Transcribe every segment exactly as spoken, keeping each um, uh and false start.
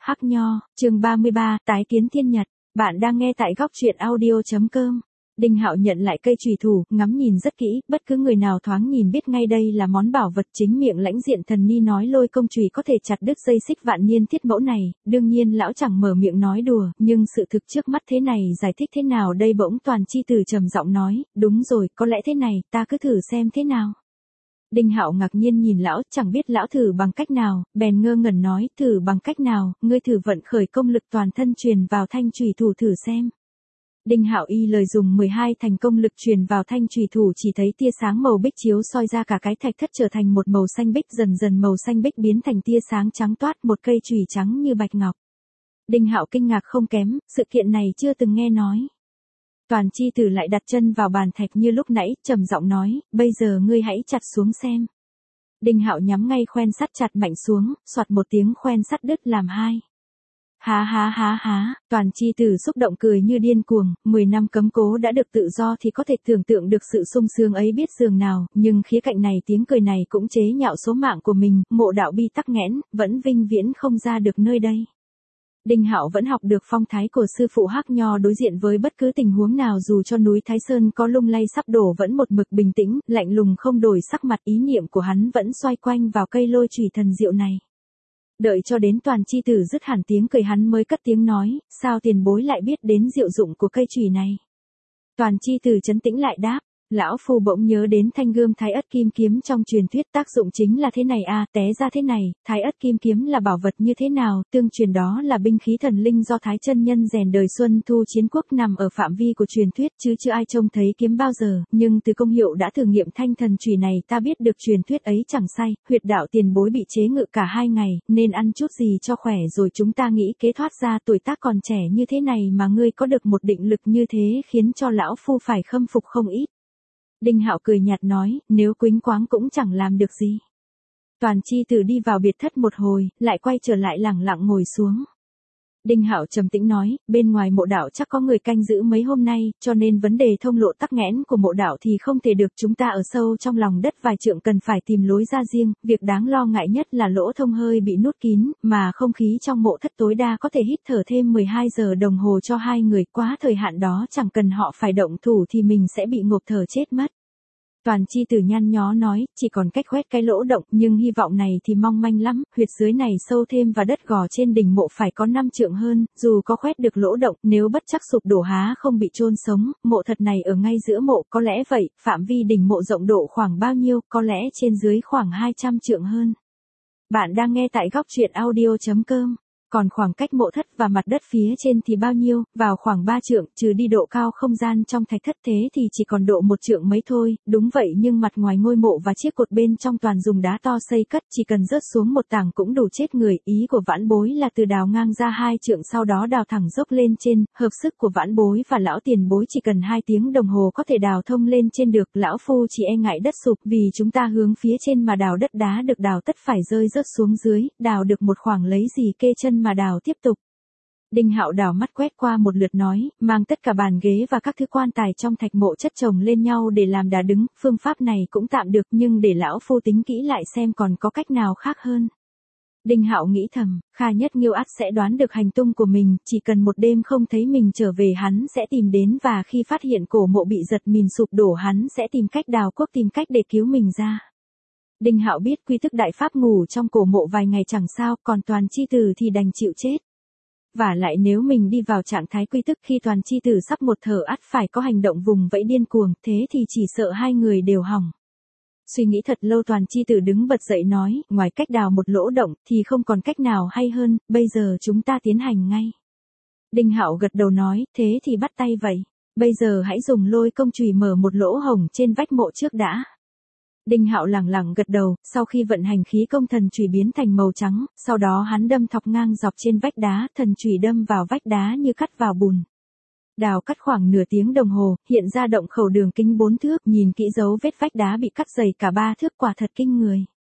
Hắc Nho, chương ba mươi ba, tái kiến thiên nhật. Bạn đang nghe tại góc truyện audio chấm com. Đinh Hạo nhận lại cây chùy thủ, ngắm nhìn rất kỹ, bất cứ người nào thoáng nhìn biết ngay đây là món bảo vật. Chính miệng lãnh diện thần ni nói lôi công chùy có thể chặt đứt dây xích vạn niên thiết mẫu này, đương nhiên lão chẳng mở miệng nói đùa, nhưng sự thực trước mắt thế này giải thích thế nào đây? Bỗng Toàn Chi Tử trầm giọng nói, đúng rồi, có lẽ thế này, ta cứ thử xem thế nào. Đinh Hạo ngạc nhiên nhìn lão, chẳng biết lão thử bằng cách nào, bèn ngơ ngẩn nói, thử bằng cách nào, ngươi thử vận khởi công lực toàn thân truyền vào thanh chùy thủ thử xem. Đinh Hạo y lời dùng mười hai thành công lực truyền vào thanh chùy thủ, chỉ thấy tia sáng màu bích chiếu soi ra cả cái thạch thất trở thành một màu xanh bích, dần dần màu xanh bích biến thành tia sáng trắng toát, một cây chùy trắng như bạch ngọc. Đinh Hạo kinh ngạc không kém, sự kiện này chưa từng nghe nói. Toàn Chi Tử lại đặt chân vào bàn thạch như lúc nãy, trầm giọng nói, bây giờ ngươi hãy chặt xuống xem. Đinh Hạo nhắm ngay khoen sắt chặt mạnh xuống, soạt một tiếng khoen sắt đứt làm hai. Há há há há, Toàn Chi Tử xúc động cười như điên cuồng, mười năm cấm cố đã được tự do thì có thể tưởng tượng được sự sung sướng ấy biết dường nào, nhưng khía cạnh này tiếng cười này cũng chế nhạo số mạng của mình, mộ đạo bi tắc nghẽn, vẫn vinh viễn không ra được nơi đây. Đinh Hạo vẫn học được phong thái của sư phụ Hắc Nho, đối diện với bất cứ tình huống nào dù cho núi Thái Sơn có lung lay sắp đổ vẫn một mực bình tĩnh, lạnh lùng không đổi sắc mặt, ý niệm của hắn vẫn xoay quanh vào cây lôi chùy thần diệu này. Đợi cho đến Toàn Chi Tử dứt hẳn tiếng cười hắn mới cất tiếng nói, sao tiền bối lại biết đến diệu dụng của cây chùy này? Toàn Chi Tử trấn tĩnh lại đáp. Lão phu bỗng nhớ đến thanh gươm Thái Ất Kim Kiếm trong truyền thuyết, tác dụng chính là thế này a, à, té ra thế này, Thái Ất Kim Kiếm là bảo vật như thế nào? Tương truyền đó là binh khí thần linh do Thái chân nhân rèn đời Xuân Thu Chiến Quốc, nằm ở phạm vi của truyền thuyết chứ chưa ai trông thấy kiếm bao giờ, nhưng từ công hiệu đã thử nghiệm thanh thần chùy này ta biết được truyền thuyết ấy chẳng sai, huyệt đạo tiền bối bị chế ngự cả hai ngày, nên ăn chút gì cho khỏe rồi chúng ta nghĩ kế thoát ra. Tuổi tác còn trẻ như thế này mà ngươi có được một định lực như thế khiến cho lão phu phải khâm phục không ít. Đinh Hạo cười nhạt nói, nếu quýnh quáng cũng chẳng làm được gì. Toàn Chi Tử đi vào biệt thất một hồi, lại quay trở lại lẳng lặng ngồi xuống. Đinh Hạo trầm tĩnh nói, bên ngoài mộ đạo chắc có người canh giữ mấy hôm nay, cho nên vấn đề thông lộ tắc nghẽn của mộ đạo thì không thể được, chúng ta ở sâu trong lòng đất vài trượng cần phải tìm lối ra riêng, việc đáng lo ngại nhất là lỗ thông hơi bị nút kín, mà không khí trong mộ thất tối đa có thể hít thở thêm mười hai giờ đồng hồ cho hai người, quá thời hạn đó chẳng cần họ phải động thủ thì mình sẽ bị ngộp thở chết mất. Toàn Chi Tử nhăn nhó nói, chỉ còn cách khoét cái lỗ động, nhưng hy vọng này thì mong manh lắm, huyệt dưới này sâu thêm và đất gò trên đỉnh mộ phải có năm trượng hơn, dù có khoét được lỗ động, nếu bất chắc sụp đổ há không bị chôn sống, mộ thật này ở ngay giữa mộ, có lẽ vậy, phạm vi đỉnh mộ rộng độ khoảng bao nhiêu, có lẽ trên dưới khoảng hai trăm trượng hơn. Bạn đang nghe tại góc truyện audio chấm com. Còn khoảng cách mộ thất và mặt đất phía trên thì bao nhiêu? Vào khoảng ba trượng, trừ đi độ cao không gian trong thạch thất thế thì chỉ còn độ một trượng mấy thôi, đúng vậy, nhưng mặt ngoài ngôi mộ và chiếc cột bên trong toàn dùng đá to xây cất, chỉ cần rớt xuống một tảng cũng đủ chết người, ý của vãn bối là từ đào ngang ra hai trượng sau đó đào thẳng dốc lên trên, hợp sức của vãn bối và lão tiền bối chỉ cần hai tiếng đồng hồ có thể đào thông lên trên được, lão phu chỉ e ngại đất sụp vì chúng ta hướng phía trên mà đào, đất đá được đào tất phải rơi rớt xuống dưới, đào được một khoảng lấy gì kê chân mà đào tiếp tục. Đinh Hạo đảo mắt quét qua một lượt nói, mang tất cả bàn ghế và các thứ quan tài trong thạch mộ chất chồng lên nhau để làm đá đứng, phương pháp này cũng tạm được nhưng để lão phu tính kỹ lại xem còn có cách nào khác hơn. Đinh Hạo nghĩ thầm, Kha Nhất Nghiêu ắt sẽ đoán được hành tung của mình, chỉ cần một đêm không thấy mình trở về hắn sẽ tìm đến và khi phát hiện cổ mộ bị giật mìn sụp đổ hắn sẽ tìm cách đào cuốc, tìm cách để cứu mình ra. Đinh Hạo biết quy thức đại pháp ngủ trong cổ mộ vài ngày chẳng sao, còn Toàn Chi Tử thì đành chịu chết. Và lại nếu mình đi vào trạng thái quy thức khi Toàn Chi Tử sắp một thở ắt phải có hành động vùng vẫy điên cuồng, thế thì chỉ sợ hai người đều hỏng. Suy nghĩ thật lâu Toàn Chi Tử đứng bật dậy nói, ngoài cách đào một lỗ động thì không còn cách nào hay hơn, bây giờ chúng ta tiến hành ngay. Đinh Hạo gật đầu nói, thế thì bắt tay vậy. Bây giờ hãy dùng lôi công chùy mở một lỗ hổng trên vách mộ trước đã. Đinh Hạo lẳng lặng gật đầu, sau khi vận hành khí công thần chùy biến thành màu trắng, sau đó hắn đâm thọc ngang dọc trên vách đá, thần chùy đâm vào vách đá như cắt vào bùn. Đào cắt khoảng nửa tiếng đồng hồ, hiện ra động khẩu đường kính bốn thước, nhìn kỹ dấu vết vách đá bị cắt dày cả ba thước, quả thật kinh người.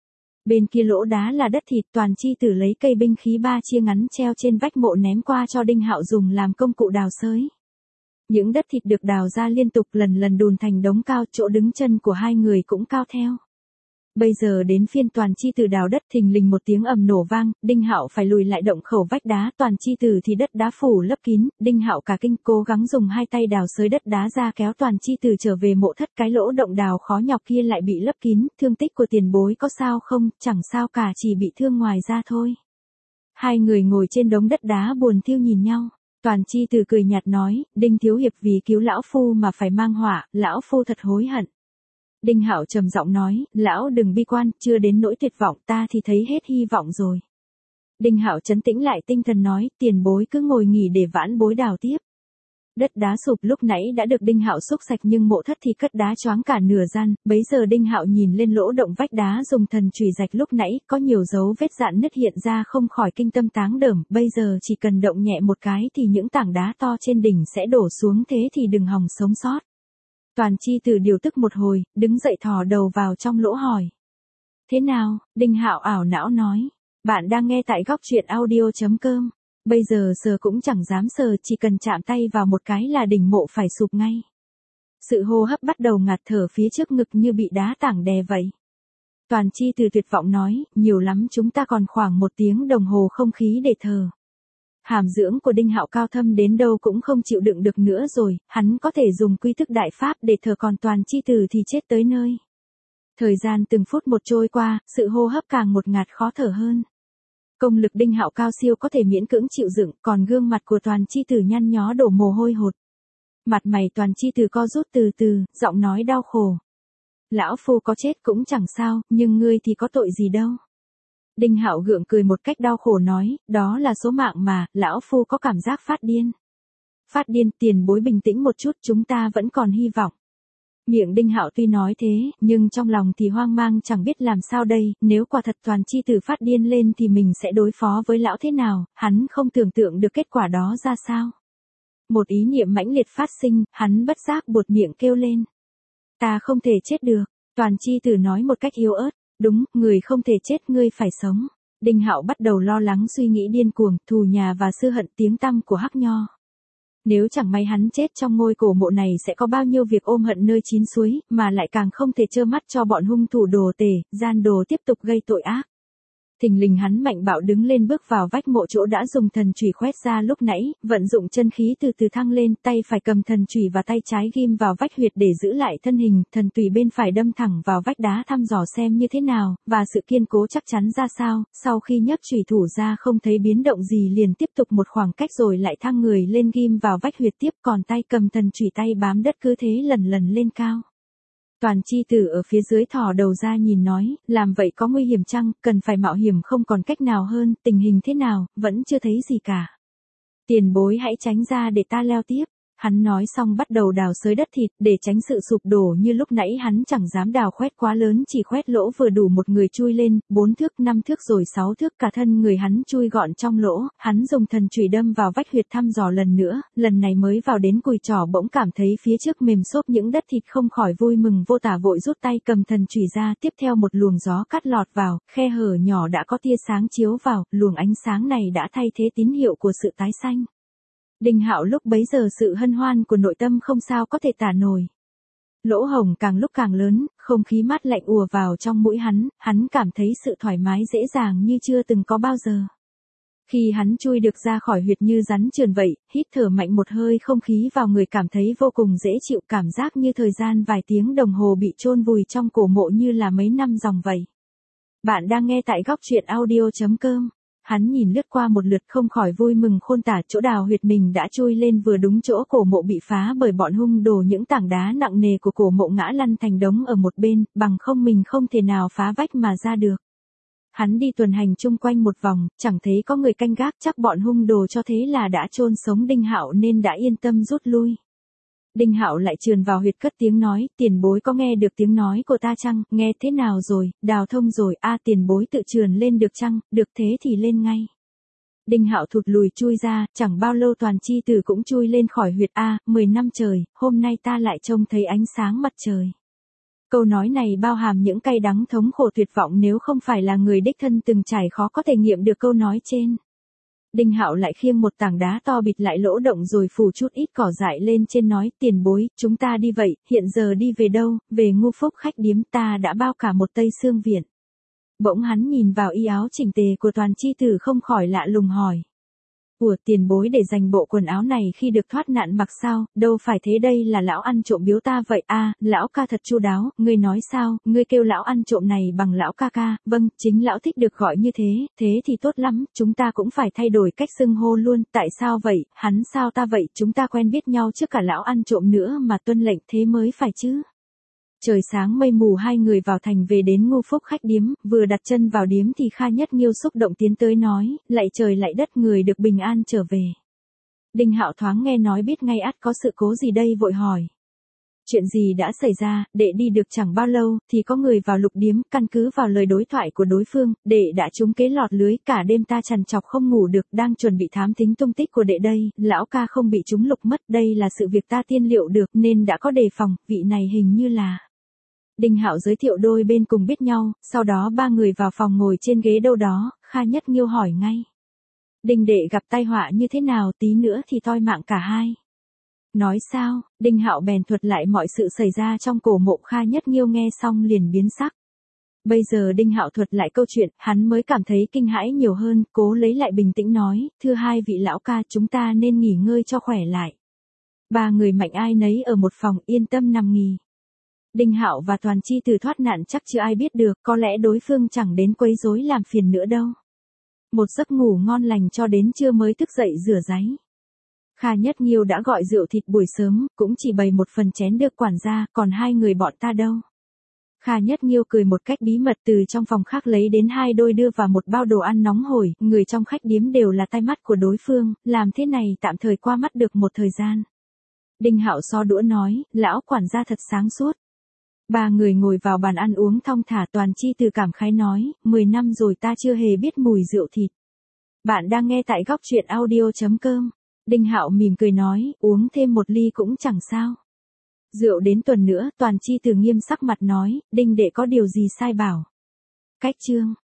Bên kia lỗ đá là đất thịt, Toàn Chi Tử lấy cây binh khí ba chia ngắn treo trên vách mộ ném qua cho Đinh Hạo dùng làm công cụ đào xới. Những đất thịt được đào ra liên tục lần lần đùn thành đống cao, chỗ đứng chân của hai người cũng cao theo. Bây giờ đến phiên Toàn Chi Tử đào đất, thình lình một tiếng ầm nổ vang, Đinh Hạo phải lùi lại động khẩu vách đá, Toàn Chi Tử thì đất đá phủ lấp kín, Đinh Hạo cả kinh cố gắng dùng hai tay đào xới đất đá ra kéo Toàn Chi Tử trở về mộ thất, cái lỗ động đào khó nhọc kia lại bị lấp kín, thương tích của tiền bối có sao không, chẳng sao cả, chỉ bị thương ngoài ra thôi. Hai người ngồi trên đống đất đá buồn thiu nhìn nhau. Toàn Chi Tử cười nhạt nói, Đinh thiếu hiệp vì cứu lão phu mà phải mang họa, lão phu thật hối hận. Đinh Hạo trầm giọng nói, lão đừng bi quan, chưa đến nỗi tuyệt vọng, ta thì thấy hết hy vọng rồi. Đinh Hạo trấn tĩnh lại tinh thần nói, tiền bối cứ ngồi nghỉ để vãn bối đào tiếp. Đất đá sụp lúc nãy đã được Đinh Hạo xúc sạch nhưng mộ thất thì cất đá choáng cả nửa gian, bấy giờ Đinh Hạo nhìn lên lỗ động vách đá dùng thần chùy rạch lúc nãy, có nhiều dấu vết dạn nứt hiện ra không khỏi kinh tâm táng đởm, bây giờ chỉ cần động nhẹ một cái thì những tảng đá to trên đỉnh sẽ đổ xuống, thế thì đừng hòng sống sót. Toàn Chi Tử điều tức một hồi, đứng dậy thò đầu vào trong lỗ hỏi. Thế nào? Đinh Hạo ảo não nói. Bạn đang nghe tại góc truyện audio chấm com. Bây giờ sờ cũng chẳng dám sờ, chỉ cần chạm tay vào một cái là đỉnh mộ phải sụp ngay. Sự hô hấp bắt đầu ngạt thở phía trước ngực như bị đá tảng đè vậy. Toàn Chi Tử tuyệt vọng nói, nhiều lắm chúng ta còn khoảng một tiếng đồng hồ không khí để thở. Hàm dưỡng của Đinh Hạo cao thâm đến đâu cũng không chịu đựng được nữa rồi, hắn có thể dùng quy thức đại pháp để thở, còn Toàn Chi Tử thì chết tới nơi. Thời gian từng phút một trôi qua, sự hô hấp càng một ngạt khó thở hơn. Công lực Đinh Hạo cao siêu có thể miễn cưỡng chịu đựng, còn gương mặt của Toàn Chi Tử nhăn nhó đổ mồ hôi hột. Mặt mày Toàn Chi Tử co rút từ từ, giọng nói đau khổ. Lão phu có chết cũng chẳng sao, nhưng ngươi thì có tội gì đâu. Đinh Hạo gượng cười một cách đau khổ nói, đó là số mạng mà, lão phu có cảm giác phát điên. Phát điên, tiền bối bình tĩnh một chút, chúng ta vẫn còn hy vọng. Miệng Đinh Hạo tuy nói thế, nhưng trong lòng thì hoang mang chẳng biết làm sao đây, nếu quả thật Toàn Chi Tử phát điên lên thì mình sẽ đối phó với lão thế nào, hắn không tưởng tượng được kết quả đó ra sao. Một ý niệm mãnh liệt phát sinh, hắn bất giác buột miệng kêu lên. Ta không thể chết được, Toàn Chi Tử nói một cách yếu ớt. Đúng, người không thể chết, ngươi phải sống. Đinh Hạo bắt đầu lo lắng suy nghĩ điên cuồng, thù nhà và xưa hận tiếng tăm của Hắc Nho. Nếu chẳng may hắn chết trong ngôi cổ mộ này sẽ có bao nhiêu việc ôm hận nơi chín suối, mà lại càng không thể trơ mắt cho bọn hung thủ đồ tể, gian đồ tiếp tục gây tội ác. Thình lình hắn mạnh bạo đứng lên bước vào vách mộ chỗ đã dùng thần chùy khoét ra lúc nãy, vận dụng chân khí từ từ thăng lên, tay phải cầm thần chùy và tay trái ghim vào vách huyệt để giữ lại thân hình, thần tùy bên phải đâm thẳng vào vách đá thăm dò xem như thế nào, và sự kiên cố chắc chắn ra sao, sau khi nhấc chùy thủ ra không thấy biến động gì liền tiếp tục một khoảng cách rồi lại thăng người lên ghim vào vách huyệt tiếp, còn tay cầm thần chùy tay bám đất cứ thế lần lần lên cao. Toàn Chi Tử ở phía dưới thò đầu ra nhìn nói, làm vậy có nguy hiểm chăng, cần phải mạo hiểm không còn cách nào hơn, tình hình thế nào, vẫn chưa thấy gì cả. Tiền bối hãy tránh ra để ta leo tiếp. Hắn nói xong bắt đầu đào xới đất thịt, để tránh sự sụp đổ như lúc nãy hắn chẳng dám đào khoét quá lớn, chỉ khoét lỗ vừa đủ một người chui lên, bốn thước, năm thước rồi sáu thước, cả thân người hắn chui gọn trong lỗ, hắn dùng thần chùy đâm vào vách huyệt thăm dò lần nữa, lần này mới vào đến cùi trỏ bỗng cảm thấy phía trước mềm xốp những đất thịt không khỏi vui mừng vô tả, vội rút tay cầm thần chùy ra, tiếp theo một luồng gió cắt lọt vào, khe hở nhỏ đã có tia sáng chiếu vào, luồng ánh sáng này đã thay thế tín hiệu của sự tái sanh. Đinh Hạo lúc bấy giờ sự hân hoan của nội tâm không sao có thể tả nổi. Lỗ hổng càng lúc càng lớn, không khí mát lạnh ùa vào trong mũi hắn, hắn cảm thấy sự thoải mái dễ dàng như chưa từng có bao giờ. Khi hắn chui được ra khỏi huyệt như rắn trườn vậy, hít thở mạnh một hơi không khí vào người cảm thấy vô cùng dễ chịu, cảm giác như thời gian vài tiếng đồng hồ bị chôn vùi trong cổ mộ như là mấy năm dòng vậy. Bạn đang nghe tại góc truyện audio chấm com. Hắn nhìn lướt qua một lượt không khỏi vui mừng khôn tả, chỗ đào huyệt mình đã chui lên vừa đúng chỗ cổ mộ bị phá bởi bọn hung đồ, những tảng đá nặng nề của cổ mộ ngã lăn thành đống ở một bên, bằng không mình không thể nào phá vách mà ra được. Hắn đi tuần hành chung quanh một vòng, chẳng thấy có người canh gác, chắc bọn hung đồ cho thế là đã chôn sống Đinh Hạo nên đã yên tâm rút lui. Đinh Hạo lại trườn vào huyệt cất tiếng nói, tiền bối có nghe được tiếng nói của ta chăng, nghe thế nào rồi, đào thông rồi, a tiền bối tự trườn lên được chăng, được thế thì lên ngay. Đinh Hạo thụt lùi chui ra, chẳng bao lâu Toàn Chi Tử cũng chui lên khỏi huyệt, a, mười năm trời, hôm nay ta lại trông thấy ánh sáng mặt trời. Câu nói này bao hàm những cay đắng thống khổ tuyệt vọng, nếu không phải là người đích thân từng trải khó có thể nghiệm được câu nói trên. Đinh Hạo lại khiêng một tảng đá to bịt lại lỗ động rồi phủ chút ít cỏ dại lên trên nói, tiền bối, chúng ta đi vậy, hiện giờ đi về đâu, về Ngô Phúc khách điếm, ta đã bao cả một tây xương viện. Bỗng hắn nhìn vào y áo chỉnh tề của Toàn Chi Tử không khỏi lạ lùng hỏi. Của tiền bối để dành bộ quần áo này khi được thoát nạn mặc sao, đâu phải thế, đây là lão ăn trộm biếu ta vậy à, lão ca thật chu đáo, ngươi nói sao, ngươi kêu lão ăn trộm này bằng lão ca ca, vâng, chính lão thích được gọi như thế, thế thì tốt lắm, chúng ta cũng phải thay đổi cách xưng hô luôn, tại sao vậy, hắn sao ta vậy, chúng ta quen biết nhau trước cả lão ăn trộm nữa mà tuân lệnh thế mới phải chứ. Trời sáng mây mù hai người vào thành về đến Ngô Phúc khách điếm, vừa đặt chân vào điếm thì Kha Nhất Nghiêu xúc động tiến tới nói, lạy trời lạy đất người được bình an trở về. Đinh Hạo thoáng nghe nói biết ngay ắt có sự cố gì đây vội hỏi. Chuyện gì đã xảy ra, đệ đi được chẳng bao lâu, thì có người vào lục điếm, căn cứ vào lời đối thoại của đối phương, đệ đã trúng kế lọt lưới, cả đêm ta trằn trọc không ngủ được, đang chuẩn bị thám thính tung tích của đệ đây, lão ca không bị trúng lục mất, đây là sự việc ta tiên liệu được nên đã có đề phòng, vị này hình như là... Đinh Hạo giới thiệu đôi bên cùng biết nhau, sau đó ba người vào phòng ngồi trên ghế đâu đó, Kha Nhất Nghiêu hỏi ngay. Đinh đệ gặp tai họa như thế nào, tí nữa thì toi mạng cả hai. Nói sao, Đinh Hạo bèn thuật lại mọi sự xảy ra trong cổ mộ. Kha Nhất Nghiêu nghe xong liền biến sắc. Bây giờ Đinh Hạo thuật lại câu chuyện, hắn mới cảm thấy kinh hãi nhiều hơn, cố lấy lại bình tĩnh nói, thưa hai vị lão ca, chúng ta nên nghỉ ngơi cho khỏe lại. Ba người mạnh ai nấy ở một phòng, yên tâm nằm nghỉ. Đinh Hạo và Toàn Chi Tử thoát nạn chắc chưa ai biết được, có lẽ đối phương chẳng đến quấy rối làm phiền nữa đâu. Một giấc ngủ ngon lành cho đến trưa mới thức dậy rửa ráy. Kha Nhất Nghiêu đã gọi rượu thịt buổi sớm, cũng chỉ bày một phần chén được quản gia, còn hai người bọn ta đâu. Kha Nhất Nghiêu cười một cách bí mật từ trong phòng khác lấy đến hai đôi đưa vào một bao đồ ăn nóng hổi, người trong khách điếm đều là tai mắt của đối phương, làm thế này tạm thời qua mắt được một thời gian. Đinh Hạo xo đũa nói, lão quản gia thật sáng suốt. Ba người ngồi vào bàn ăn uống thong thả. Toàn Chi Từ cảm khái nói, mười năm rồi ta chưa hề biết mùi rượu thịt. Bạn đang nghe tại góc truyện audio chấm com. Đinh Hạo mỉm cười nói, uống thêm một ly cũng chẳng sao. Rượu đến tuần nữa, Toàn Chi Từ nghiêm sắc mặt nói, Đinh đệ có điều gì sai bảo. Cách chương.